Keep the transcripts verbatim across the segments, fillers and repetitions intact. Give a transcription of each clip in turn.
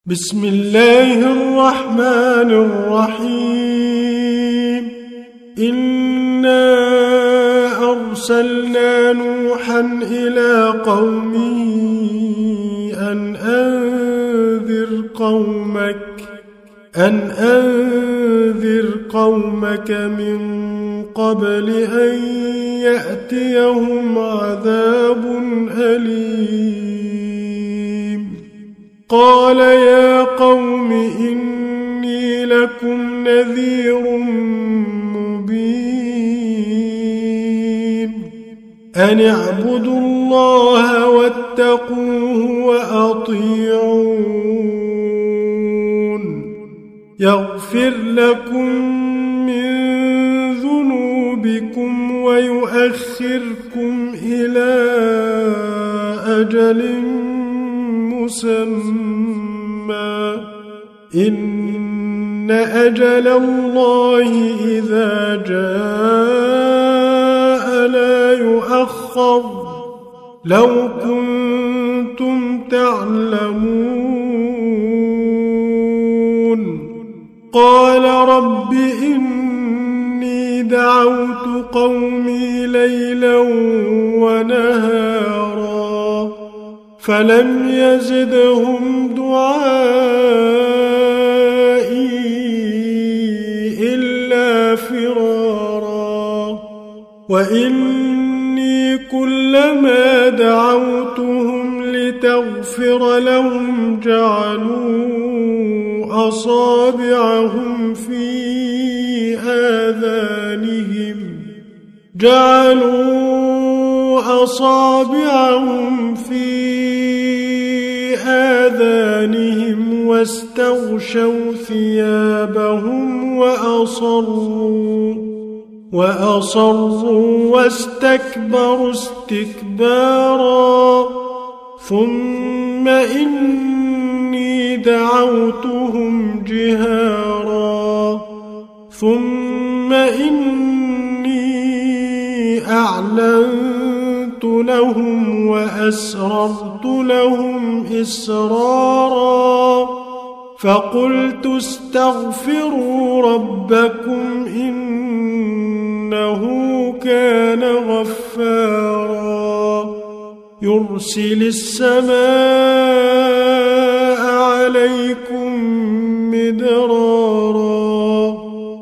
بسم الله الرحمن الرحيم إنا أرسلنا نوحا إلى قومه أن أنذر قومك أن أنذر قومك من قبل أن يأتيهم عذاب أليم قال يا قوم إني لكم نذير مبين أن اعبدوا الله واتقوه وأطيعون يغفر لكم من ذنوبكم ويؤخركم إلى أجل مسمى إن أجل الله إذا جاء لا يؤخر لو كنتم تعلمون قال رب إني دعوت قومي ليلا ونهارا فلم يزدهم دعائي إلا فرارا وإني كلما دعوتهم لتغفر لهم جعلوا أصابعهم في آذانهم جعلوا أصابعهم في آذانهم واستغشوا ثيابهم وأصروا وأصروا واستكبروا استكبارا ثم إني دعوتهم جهارا ثم إني أعلنت لهم وأسررت لهم إسرارا فقلت استغفروا ربكم إنه كان غفارا يرسل السماء عليكم مدرارا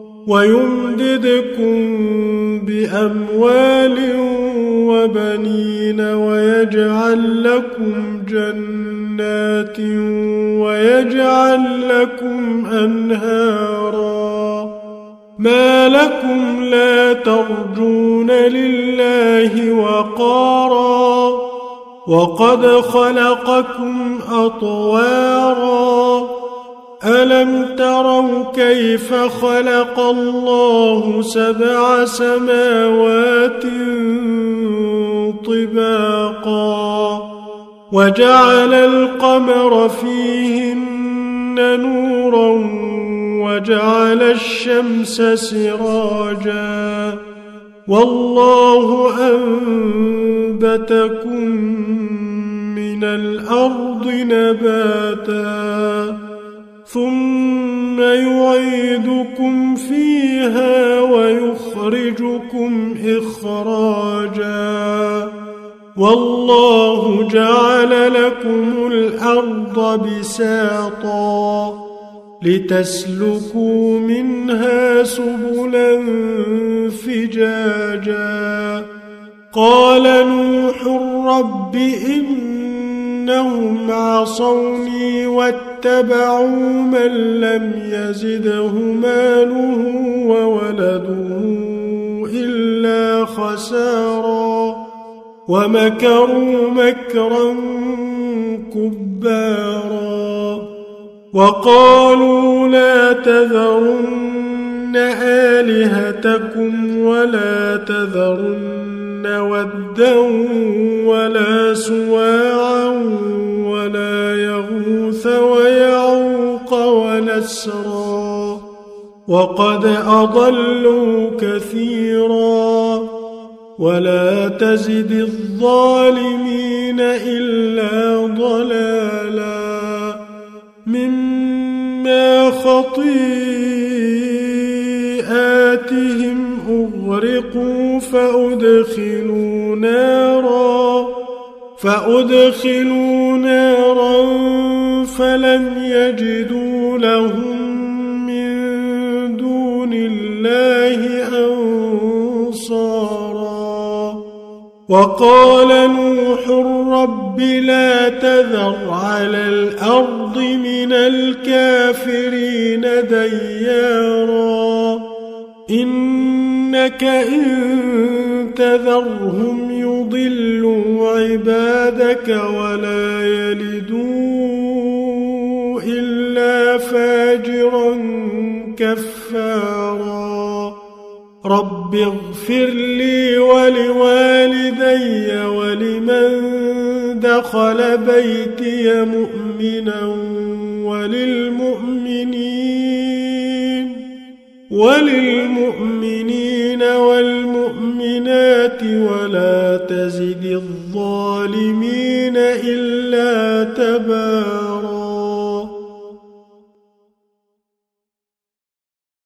ويمددكم بأموال وبنين ويجعل لكم جنات ويجعل لكم أنهارا ما لكم لا ترجون لله وقارا وقد خلقكم أطوارا ألم تروا كيف خلق الله سبع سماوات طباقا وجعل القمر فيهن نورا وجعل الشمس سراجا والله أنبتكم من الأرض نباتا ثم يعيدكم فيها ويخرجكم إخراجا والله جعل لكم الأرض بساطا لتسلكوا منها سبلا فجاجا قال نوح رب إنهم عصوني واتبعوا من لم يزده ماله وولده إلا خسارا ومكروا مكرا كبارا وقالوا لا تذرن آلهتكم ولا تذرن ودا ولا سواعا ولا يغوث ويعوق ونسرا وقد أضلوا كثيرا ولا تزد الظالمين إلا ضلالا مما خطيئاتهم أغرقوا فأدخلوا نارا فأدخلوا نارا فلم يجدوا لهم من دون الله أنصارا. وقال نوح رب لا تذر على الأرض من الكافرين ديارا إنك إن تذرهم يضلوا عبادك ولا يلدوا إلا فاجرا كفارا. رب اغفر لي ولوالدي ولمن دخل بيتي مؤمنا وللمؤمنين وللمؤمنين والمؤمنات ولا تزد الظالمين إلا تبارا.